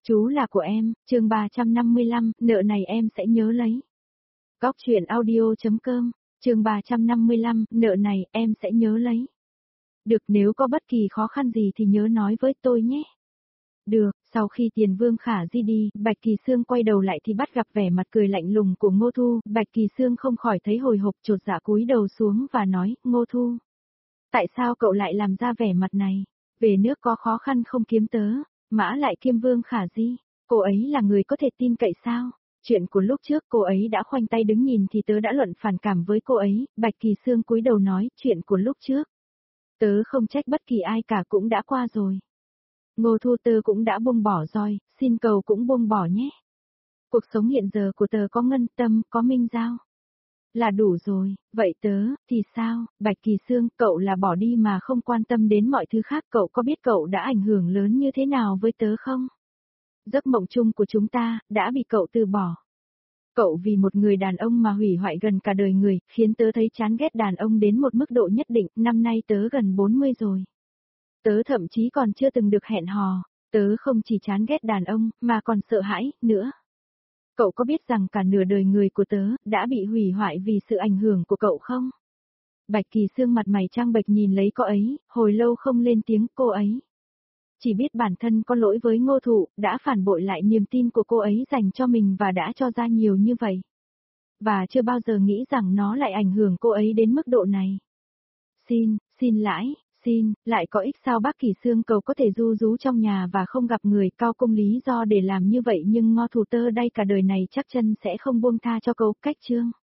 Chú là của em, chương 355, nợ này em sẽ nhớ lấy. Góc truyện audio.com, chương 355, nợ này em sẽ nhớ lấy. Được, nếu có bất kỳ khó khăn gì thì nhớ nói với tôi nhé. Được, sau khi Tiền Vương Khả Di đi, Bạch Kỳ Sương quay đầu lại thì bắt gặp vẻ mặt cười lạnh lùng của Ngô Thu, Bạch Kỳ Sương không khỏi thấy hồi hộp, chột dạ cúi đầu xuống và nói, Ngô Thu. Tại sao cậu lại làm ra vẻ mặt này? Về nước có khó khăn không kiếm tớ, mã lại kiêm Vương Khả Di, cô ấy là người có thể tin cậy sao? Chuyện của lúc trước cô ấy đã khoanh tay đứng nhìn thì tớ đã luận phản cảm với cô ấy, Bạch Kỳ Sương cúi đầu nói, chuyện của lúc trước. Tớ không trách bất kỳ ai cả, cũng đã qua rồi. Ngô Thu, tớ cũng đã buông bỏ rồi, xin cầu cũng buông bỏ nhé. Cuộc sống hiện giờ của tớ có Ngân Tâm, có Minh Giao. Là đủ rồi, vậy tớ, thì sao? Bạch Kỳ Sương, cậu là bỏ đi mà không quan tâm đến mọi thứ khác, cậu có biết cậu đã ảnh hưởng lớn như thế nào với tớ không? Giấc mộng chung của chúng ta, đã bị cậu từ bỏ. Cậu vì một người đàn ông mà hủy hoại gần cả đời người, khiến tớ thấy chán ghét đàn ông đến một mức độ nhất định, năm nay tớ gần 40 rồi. Tớ thậm chí còn chưa từng được hẹn hò, tớ không chỉ chán ghét đàn ông, mà còn sợ hãi, nữa. Cậu có biết rằng cả nửa đời người của tớ, đã bị hủy hoại vì sự ảnh hưởng của cậu không? Bạch Kỳ Sương mặt mày trang bệch nhìn lấy cô ấy, hồi lâu không lên tiếng, cô ấy. Chỉ biết bản thân có lỗi với Ngô Thụ, đã phản bội lại niềm tin của cô ấy dành cho mình và đã cho ra nhiều như vậy. Và chưa bao giờ nghĩ rằng nó lại ảnh hưởng cô ấy đến mức độ này. Xin lãi. Lại có ích sao? Bác Kỳ Sương cầu có thể ru rú trong nhà và không gặp người, cao cung lý do để làm như vậy, nhưng Ngô Thủ Tơ đây cả đời này chắc chân sẽ không buông tha cho cậu. Cách chương